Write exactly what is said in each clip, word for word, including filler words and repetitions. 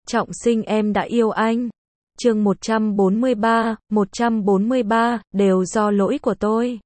Trọng sinh em đã yêu anh. Chương một trăm bốn mươi ba, một trăm bốn mươi ba, đều do lỗi của tôi.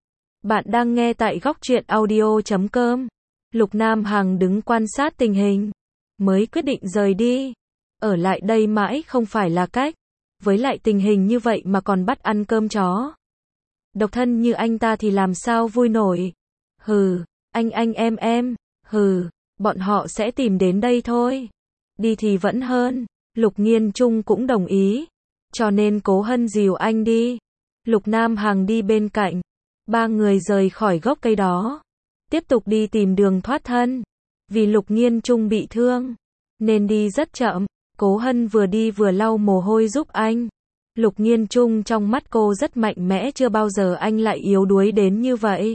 Bạn đang nghe tại góc truyện audio chấm com. Lục Nam Hằng đứng quan sát tình hình, mới quyết định rời đi. Ở lại đây mãi không phải là cách. Với lại tình hình như vậy mà còn bắt ăn cơm chó. Độc thân như anh ta thì làm sao vui nổi. Hừ, anh anh em em, hừ, bọn họ sẽ tìm đến đây thôi. Đi thì vẫn hơn. Lục Nghiên Trung cũng đồng ý. Cho nên Cố Hân dìu anh đi. Lục Nam Hằng đi bên cạnh. Ba người rời khỏi gốc cây đó. Tiếp tục đi tìm đường thoát thân. Vì Lục Nghiên Trung bị thương, nên đi rất chậm. Cố Hân vừa đi vừa lau mồ hôi giúp anh. Lục Nghiên Trung trong mắt cô rất mạnh mẽ, chưa bao giờ anh lại yếu đuối đến như vậy.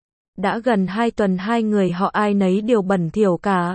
Đã gần hai tuần hai người họ ai nấy đều bẩn thỉu cả.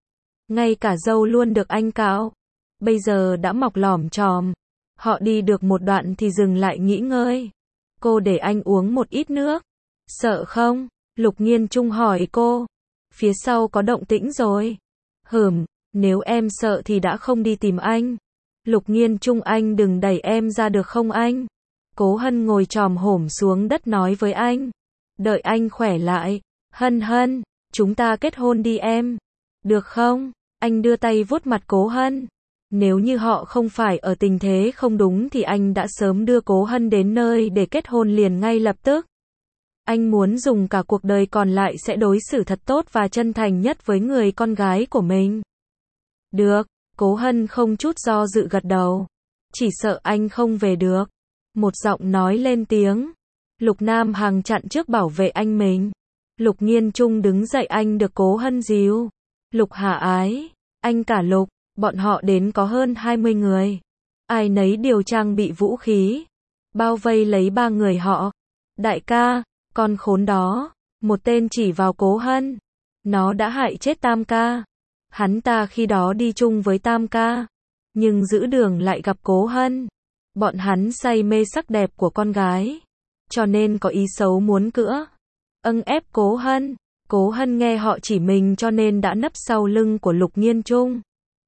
Ngay cả râu luôn được anh cạo. Bây giờ đã mọc lỏm chòm. Họ đi được một đoạn thì dừng lại nghỉ ngơi. Cô để anh uống một ít nước. Sợ không? Lục Nghiên Trung hỏi cô. Phía sau có động tĩnh rồi. Hửm, nếu em sợ thì đã không đi tìm anh. Lục Nghiên Trung, anh đừng đẩy em ra được không anh? Cố Hân ngồi chòm hổm xuống đất nói với anh. Đợi anh khỏe lại. Hân Hân, chúng ta kết hôn đi em. Được không? Anh đưa tay vuốt mặt Cố Hân. Nếu như họ không phải ở tình thế không đúng thì anh đã sớm đưa Cố Hân đến nơi để kết hôn liền ngay lập tức. Anh muốn dùng cả cuộc đời còn lại sẽ đối xử thật tốt và chân thành nhất với người con gái của mình. Được, Cố Hân không chút do dự gật đầu. Chỉ sợ anh không về được. Một giọng nói lên tiếng. Lục Nam Hằng chặn trước bảo vệ anh mình. Lục Nghiên Trung đứng dậy, anh được Cố Hân dìu. Lục Hà Ái, anh cả Lục, bọn họ đến có hơn hai mươi người. Ai nấy đều trang bị vũ khí. Bao vây lấy ba người họ. Đại ca, con khốn đó. Một tên chỉ vào Cố Hân. Nó đã hại chết Tam ca. Hắn ta khi đó đi chung với Tam ca. Nhưng giữa đường lại gặp Cố Hân. Bọn hắn say mê sắc đẹp của con gái. Cho nên có ý xấu muốn cữa. Âng ép Cố Hân. Cố Hân nghe họ chỉ mình cho nên đã nấp sau lưng của Lục Nghiên Trung.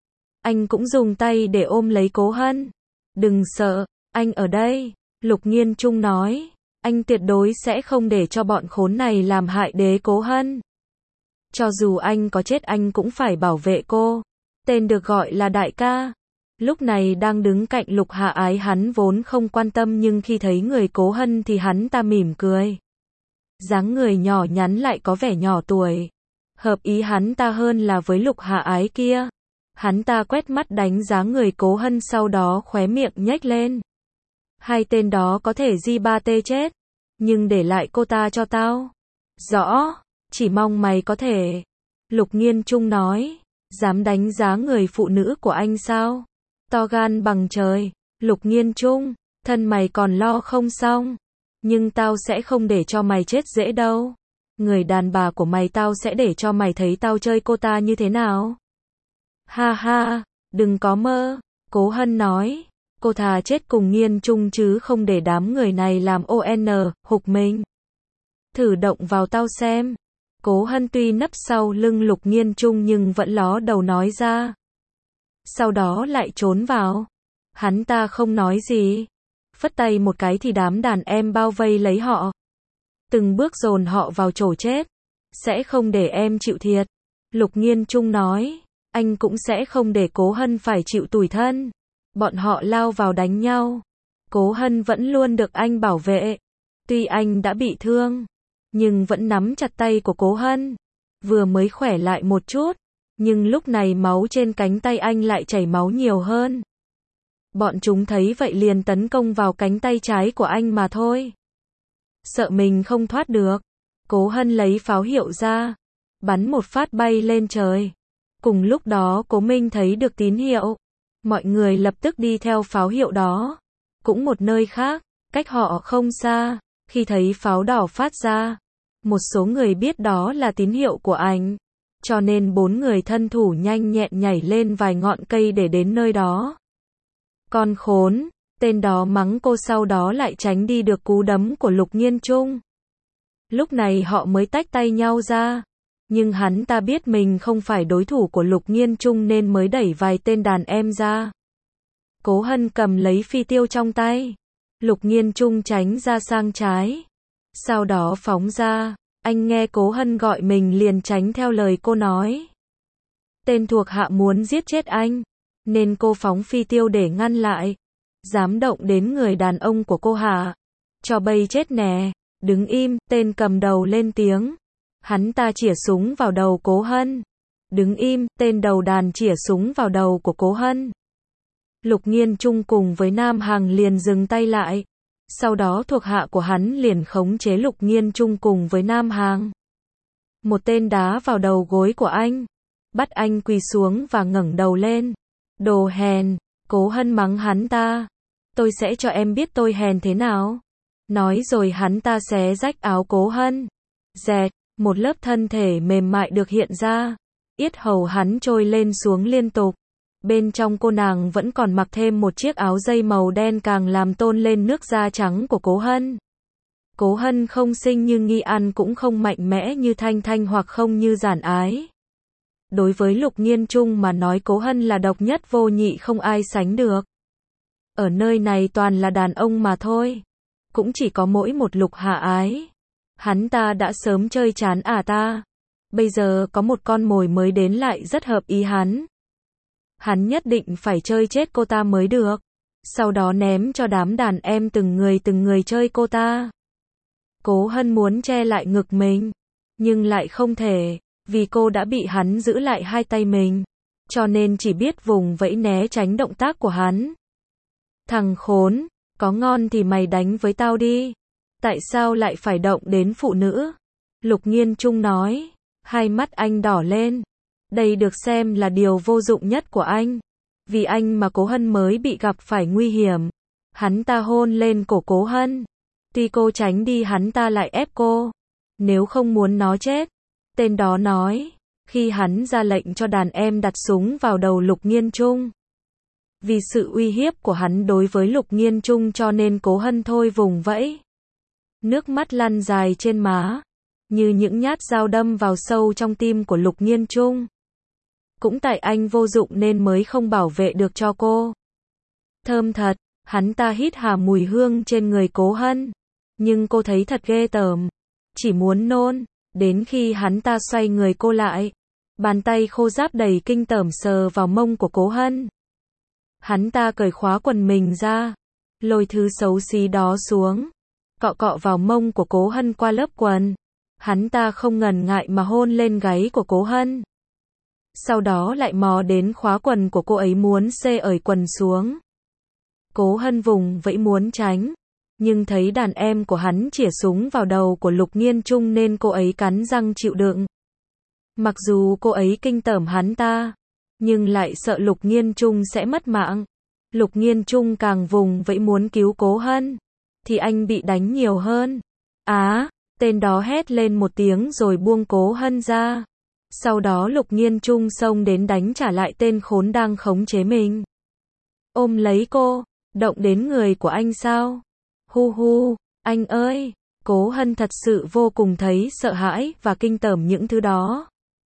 Anh cũng dùng tay để ôm lấy Cố Hân. Đừng sợ, anh ở đây. Lục Nghiên Trung nói. Anh tuyệt đối sẽ không để cho bọn khốn này làm hại đế Cố Hân. Cho dù anh có chết anh cũng phải bảo vệ cô. Tên được gọi là đại ca. Lúc này đang đứng cạnh Lục Hạ Ái, hắn vốn không quan tâm nhưng khi thấy người Cố Hân thì hắn ta mỉm cười. Dáng người nhỏ nhắn lại có vẻ nhỏ tuổi. Hợp ý hắn ta hơn là với Lục Hạ Ái kia. Hắn ta quét mắt đánh giá người Cố Hân, sau đó khóe miệng nhếch lên. Hai tên đó có thể di ba tê chết. Nhưng để lại cô ta cho tao. Rõ, chỉ mong mày có thể. Lục Nghiên Trung nói. Dám đánh giá người phụ nữ của anh sao? To gan bằng trời. Lục Nghiên Trung, thân mày còn lo không xong. Nhưng tao sẽ không để cho mày chết dễ đâu. Người đàn bà của mày tao sẽ để cho mày thấy tao chơi cô ta như thế nào. Ha ha, đừng có mơ. Cố Hân nói. Cô thà chết cùng Nghiên Trung chứ không để đám người này làm o en hục mình. Thử động vào tao xem. Cố Hân tuy nấp sau lưng Lục Nghiên Trung nhưng vẫn ló đầu nói ra. Sau đó lại trốn vào. Hắn ta không nói gì. Phất tay một cái thì đám đàn em bao vây lấy họ. Từng bước dồn họ vào chỗ chết. Sẽ không để em chịu thiệt. Lục Nghiên Trung nói. Anh cũng sẽ không để Cố Hân phải chịu tủi thân. Bọn họ lao vào đánh nhau. Cố Hân vẫn luôn được anh bảo vệ. Tuy anh đã bị thương, nhưng vẫn nắm chặt tay của Cố Hân. Vừa mới khỏe lại một chút, nhưng lúc này máu trên cánh tay anh lại chảy máu nhiều hơn. Bọn chúng thấy vậy liền tấn công vào cánh tay trái của anh mà thôi. Sợ mình không thoát được, Cố Hân lấy pháo hiệu ra, bắn một phát bay lên trời. Cùng lúc đó Cố Minh thấy được tín hiệu. Mọi người lập tức đi theo pháo hiệu đó. Cũng một nơi khác, cách họ không xa, khi thấy pháo đỏ phát ra, một số người biết đó là tín hiệu của anh. Cho nên bốn người thân thủ nhanh nhẹn nhảy lên vài ngọn cây để đến nơi đó. Con khốn, tên đó mắng cô, sau đó lại tránh đi được cú đấm của Lục Nghiên Trung. Lúc này họ mới tách tay nhau ra. Nhưng hắn ta biết mình không phải đối thủ của Lục Nghiên Trung nên mới đẩy vài tên đàn em ra. Cố Hân cầm lấy phi tiêu trong tay. Lục Nghiên Trung tránh ra sang trái. Sau đó phóng ra. Anh nghe Cố Hân gọi mình liền tránh theo lời cô nói. Tên thuộc hạ muốn giết chết anh. Nên cô phóng phi tiêu để ngăn lại. Dám động đến người đàn ông của cô hả? Cho bây chết nè. Đứng im, tên cầm đầu lên tiếng. Hắn ta chĩa súng vào đầu Cố Hân. Đứng im, tên đầu đàn chĩa súng vào đầu của Cố Hân. Lục Nghiên Trung cùng với Nam Hằng liền dừng tay lại. Sau đó thuộc hạ của hắn liền khống chế Lục Nghiên Trung cùng với Nam Hằng. Một tên đá vào đầu gối của anh. Bắt anh quỳ xuống và ngẩng đầu lên. Đồ hèn, Cố Hân mắng hắn ta. Tôi sẽ cho em biết tôi hèn thế nào. Nói rồi hắn ta xé rách áo Cố Hân. Dẹt, một lớp thân thể mềm mại được hiện ra. Yết hầu hắn trôi lên xuống liên tục. Bên trong cô nàng vẫn còn mặc thêm một chiếc áo dây màu đen càng làm tôn lên nước da trắng của Cố Hân. Cố Hân không xinh như Nghi An cũng không mạnh mẽ như Thanh Thanh hoặc không như Giản Ái. Đối với Lục Nghiên Trung mà nói Cố Hân là độc nhất vô nhị không ai sánh được. Ở nơi này toàn là đàn ông mà thôi. Cũng chỉ có mỗi một Lục Hạ Ái. Hắn ta đã sớm chơi chán à ta. Bây giờ có một con mồi mới đến lại rất hợp ý hắn. Hắn nhất định phải chơi chết cô ta mới được. Sau đó ném cho đám đàn em từng người từng người chơi cô ta. Cố Hân muốn che lại ngực mình. Nhưng lại không thể. Vì cô đã bị hắn giữ lại hai tay mình. Cho nên chỉ biết vùng vẫy né tránh động tác của hắn. Thằng khốn, có ngon thì mày đánh với tao đi. Tại sao lại phải động đến phụ nữ? Lục Nghiên Trung nói. Hai mắt anh đỏ lên. Đây được xem là điều vô dụng nhất của anh. Vì anh mà Cố Hân mới bị gặp phải nguy hiểm. Hắn ta hôn lên cổ Cố Hân. Tuy cô tránh đi hắn ta lại ép cô. Nếu không muốn nó chết. Tên đó nói. Khi hắn ra lệnh cho đàn em đặt súng vào đầu Lục Nghiên Trung. Vì sự uy hiếp của hắn đối với Lục Nghiên Trung cho nên Cố Hân thôi vùng vẫy. Nước mắt lăn dài trên má. Như những nhát dao đâm vào sâu trong tim của Lục Nghiên Trung. Cũng tại anh vô dụng nên mới không bảo vệ được cho cô. Thơm thật, hắn ta hít hà mùi hương trên người Cố Hân. Nhưng cô thấy thật ghê tởm. Chỉ muốn nôn, đến khi hắn ta xoay người cô lại. Bàn tay khô ráp đầy kinh tởm sờ vào mông của Cố Hân. Hắn ta cởi khóa quần mình ra. Lôi thứ xấu xí đó xuống. Cọ cọ vào mông của Cố Hân qua lớp quần. Hắn ta không ngần ngại mà hôn lên gáy của Cố Hân. Sau đó lại mò đến khóa quần của cô ấy muốn xê ởi quần xuống. Cố Hân vùng vẫy muốn tránh. Nhưng thấy đàn em của hắn chĩa súng vào đầu của Lục Nghiên Trung nên cô ấy cắn răng chịu đựng. Mặc dù cô ấy kinh tởm hắn ta. Nhưng lại sợ Lục Nghiên Trung sẽ mất mạng. Lục Nghiên Trung càng vùng vẫy muốn cứu Cố Hân. Thì anh bị đánh nhiều hơn. Á, tên đó hét lên một tiếng rồi buông Cố Hân ra. Sau đó Lục Nghiên Trung xông đến đánh trả lại tên khốn đang khống chế mình. Ôm lấy cô, động đến người của anh sao? Hu hu, anh ơi, Cố Hân thật sự vô cùng thấy sợ hãi và kinh tởm những thứ đó.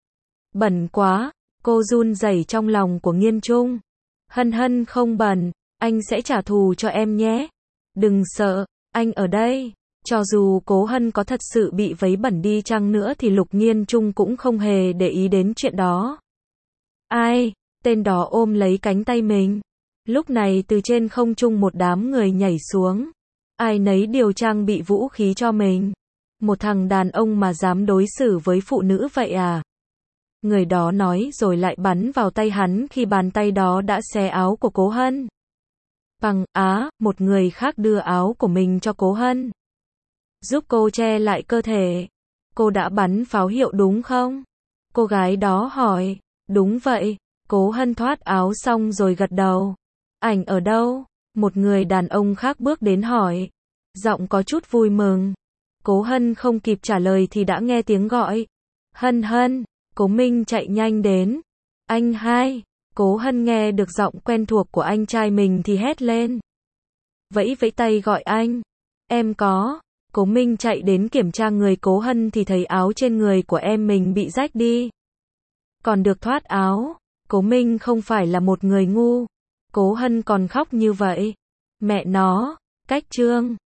Bẩn quá, cô run rẩy trong lòng của Nghiên Trung. Hân Hân không bẩn, anh sẽ trả thù cho em nhé. Đừng sợ, anh ở đây. Cho dù Cố Hân có thật sự bị vấy bẩn đi chăng nữa thì Lục Nghiên Trung cũng không hề để ý đến chuyện đó. Ai? Tên đó ôm lấy cánh tay mình. Lúc này từ trên không trung một đám người nhảy xuống. Ai nấy đều trang bị vũ khí cho mình. Một thằng đàn ông mà dám đối xử với phụ nữ vậy à? Người đó nói rồi lại bắn vào tay hắn khi bàn tay đó đã xé áo của Cố Hân. Bằng á, một người khác đưa áo của mình cho Cố Hân. Giúp cô che lại cơ thể. Cô đã bắn pháo hiệu đúng không? Cô gái đó hỏi. Đúng vậy. Cố Hân thoát áo xong rồi gật đầu. Ảnh ở đâu? Một người đàn ông khác bước đến hỏi. Giọng có chút vui mừng. Cố Hân không kịp trả lời thì đã nghe tiếng gọi. Hân Hân. Cố Minh chạy nhanh đến. Anh hai. Cố Hân nghe được giọng quen thuộc của anh trai mình thì hét lên. Vẫy vẫy tay gọi anh. Em có. Cố Minh chạy đến kiểm tra người Cố Hân thì thấy áo trên người của em mình bị rách đi. Còn được thoát áo. Cố Minh không phải là một người ngu. Cố Hân còn khóc như vậy. Mẹ nó, cách trương.